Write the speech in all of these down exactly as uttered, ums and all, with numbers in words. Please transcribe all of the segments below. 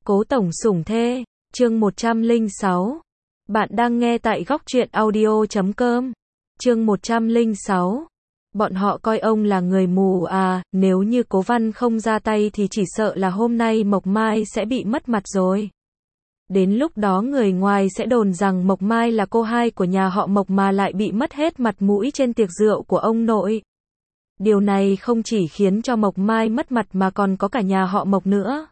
Cố tổng sủng thê, chương một trăm lẻ sáu. Bạn đang nghe tại góc truyện audio chấm com. Chương một trăm lẻ sáu. Bọn họ coi ông là người mù à, nếu như Cố Văn không ra tay thì chỉ sợ là hôm nay Mộc Mai sẽ bị mất mặt rồi. Đến lúc đó người ngoài sẽ đồn rằng Mộc Mai là cô hai của nhà họ Mộc mà lại bị mất hết mặt mũi trên tiệc rượu của ông nội. Điều này không chỉ khiến cho Mộc Mai mất mặt mà còn có cả nhà họ Mộc nữa.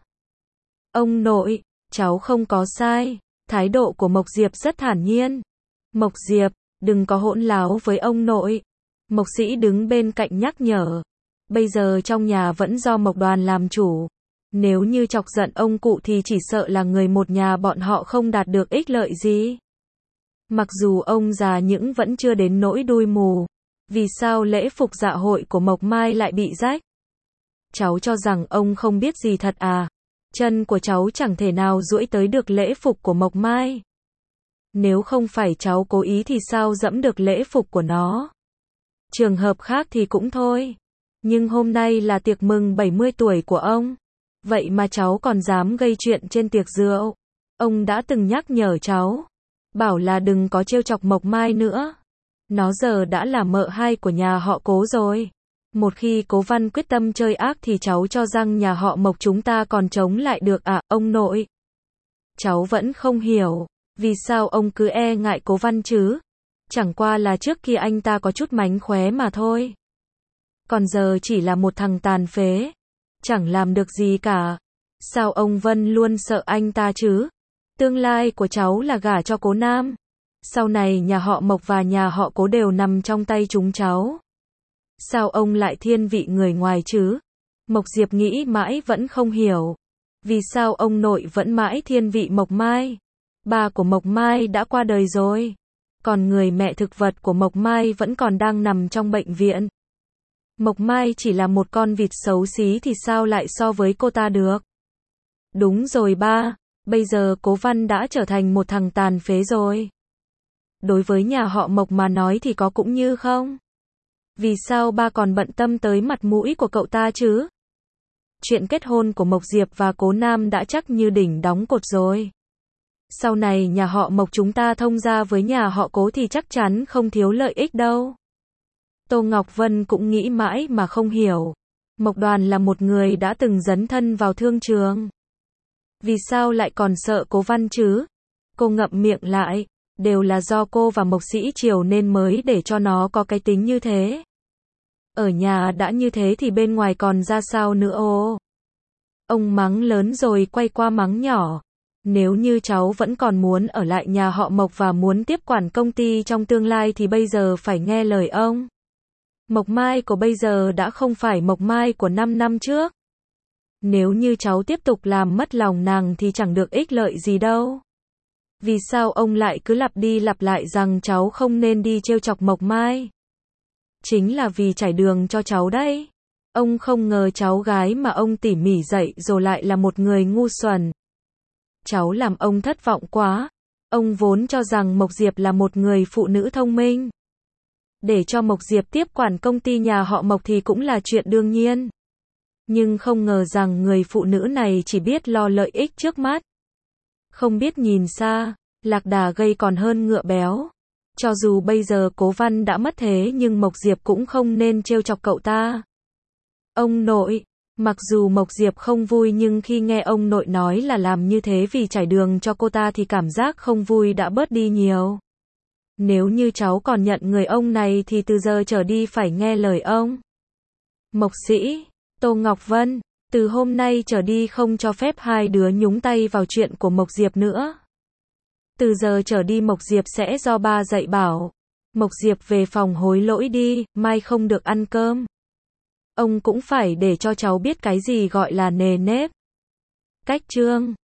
Ông nội, cháu không có sai. Thái độ của Mộc Diệp rất thản nhiên. Mộc Diệp, đừng có hỗn láo với ông nội. Mộc Sĩ đứng bên cạnh nhắc nhở. Bây giờ trong nhà vẫn do Mộc Đoàn làm chủ. Nếu như chọc giận ông cụ thì chỉ sợ là người một nhà bọn họ không đạt được ích lợi gì. Mặc dù ông già những vẫn chưa đến nỗi đuôi mù. Vì sao lễ phục dạ hội của Mộc Mai lại bị rách? Cháu cho rằng ông không biết gì thật à? Chân của cháu chẳng thể nào duỗi tới được lễ phục của Mộc Mai. Nếu không phải cháu cố ý thì sao dẫm được lễ phục của nó? Trường hợp khác thì cũng thôi. Nhưng hôm nay là tiệc mừng bảy mươi tuổi của ông. Vậy mà cháu còn dám gây chuyện trên tiệc rượu. Ông đã từng nhắc nhở cháu. Bảo là đừng có trêu chọc Mộc Mai nữa. Nó giờ đã là mợ hai của nhà họ Cố rồi. Một khi Cố Văn quyết tâm chơi ác thì cháu cho rằng nhà họ Mộc chúng ta còn chống lại được à, ông nội? Cháu vẫn không hiểu. Vì sao ông cứ e ngại Cố Văn chứ? Chẳng qua là trước kia anh ta có chút mánh khóe mà thôi. Còn giờ chỉ là một thằng tàn phế. Chẳng làm được gì cả. Sao ông Vân luôn sợ anh ta chứ? Tương lai của cháu là gả cho Cố Nam. Sau này nhà họ Mộc và nhà họ Cố đều nằm trong tay chúng cháu. Sao ông lại thiên vị người ngoài chứ? Mộc Diệp nghĩ mãi vẫn không hiểu. Vì sao ông nội vẫn mãi thiên vị Mộc Mai? Ba của Mộc Mai đã qua đời rồi. Còn người mẹ thực vật của Mộc Mai vẫn còn đang nằm trong bệnh viện. Mộc Mai chỉ là một con vịt xấu xí thì sao lại so với cô ta được? Đúng rồi ba, bây giờ Cố Văn đã trở thành một thằng tàn phế rồi. Đối với nhà họ Mộc mà nói thì có cũng như không. Vì sao ba còn bận tâm tới mặt mũi của cậu ta chứ? Chuyện kết hôn của Mộc Diệp và Cố Nam đã chắc như đỉnh đóng cột rồi. Sau này nhà họ Mộc chúng ta thông gia với nhà họ Cố thì chắc chắn không thiếu lợi ích đâu. Tô Ngọc Vân cũng nghĩ mãi mà không hiểu. Mộc Đoàn là một người đã từng dấn thân vào thương trường. Vì sao lại còn sợ Cố Văn chứ? Cô ngậm miệng lại. Đều là do cô và Mộc Sĩ chiều nên mới để cho nó có cái tính như thế. Ở nhà đã như thế thì bên ngoài còn ra sao nữa ô. Ông mắng lớn rồi quay qua mắng nhỏ. Nếu như cháu vẫn còn muốn ở lại nhà họ Mộc và muốn tiếp quản công ty trong tương lai thì bây giờ phải nghe lời ông. Mộc Mai của bây giờ đã không phải Mộc Mai của năm năm trước. Nếu như cháu tiếp tục làm mất lòng nàng thì chẳng được ích lợi gì đâu. Vì sao ông lại cứ lặp đi lặp lại rằng cháu không nên đi trêu chọc Mộc Mai? Chính là vì trải đường cho cháu đấy. Ông không ngờ cháu gái mà ông tỉ mỉ dạy rồi lại là một người ngu xuẩn. Cháu làm ông thất vọng quá. Ông vốn cho rằng Mộc Diệp là một người phụ nữ thông minh. Để cho Mộc Diệp tiếp quản công ty nhà họ Mộc thì cũng là chuyện đương nhiên. Nhưng không ngờ rằng người phụ nữ này chỉ biết lo lợi ích trước mắt. Không biết nhìn xa, lạc đà gây còn hơn ngựa béo. Cho dù bây giờ Cố Văn đã mất thế nhưng Mộc Diệp cũng không nên trêu chọc cậu ta. Ông nội, mặc dù Mộc Diệp không vui nhưng khi nghe ông nội nói là làm như thế vì trải đường cho cô ta thì cảm giác không vui đã bớt đi nhiều. Nếu như cháu còn nhận người ông này thì từ giờ trở đi phải nghe lời ông. Mộc Sĩ, Tô Ngọc Vân, từ hôm nay trở đi không cho phép hai đứa nhúng tay vào chuyện của Mộc Diệp nữa. Từ giờ trở đi Mộc Diệp sẽ do ba dạy bảo. Mộc Diệp về phòng hối lỗi đi, mai không được ăn cơm. Ông cũng phải để cho cháu biết cái gì gọi là nề nếp. Cách chương